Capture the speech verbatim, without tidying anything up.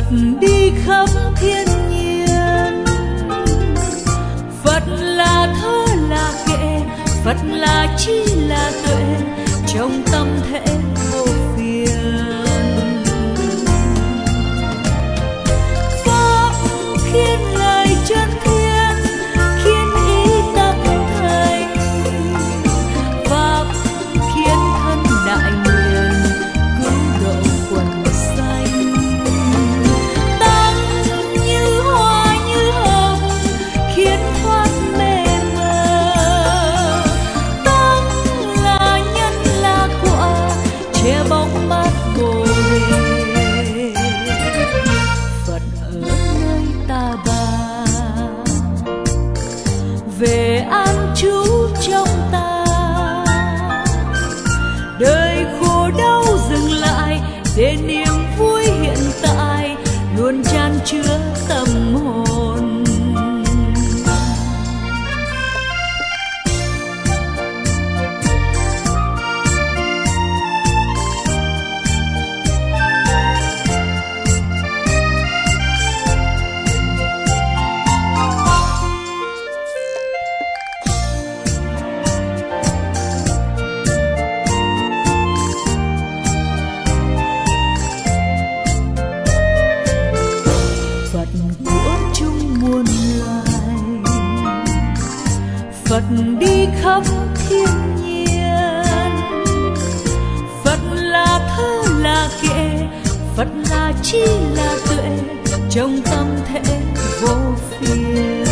đi khắp thiên nhiên. Phật là thơ là kệ, Phật là trí là tuệ, trong tâm thể vô phiền. Pháp khiến lời chân thiên, khiến ý tâm thành. Pháp khiến thân đại nguyện, cứu độ quần sanh. Tâm như hoa như hồng, khiến thoát mê mờ. Tâm là nhân là quả, che bóng mát bồ đề. Phật ở nơi ta bà, về an trú trong ta. Đời khổ đau dừng lại, để niềm vui hiện tại luôn chan chứa tâm hồn. Phật của chúng muôn loài, Phật đi khắp thiên nhiên. Phật là thơ là kệ, Phật là trí là tuệ, trong tâm thể vô phiền.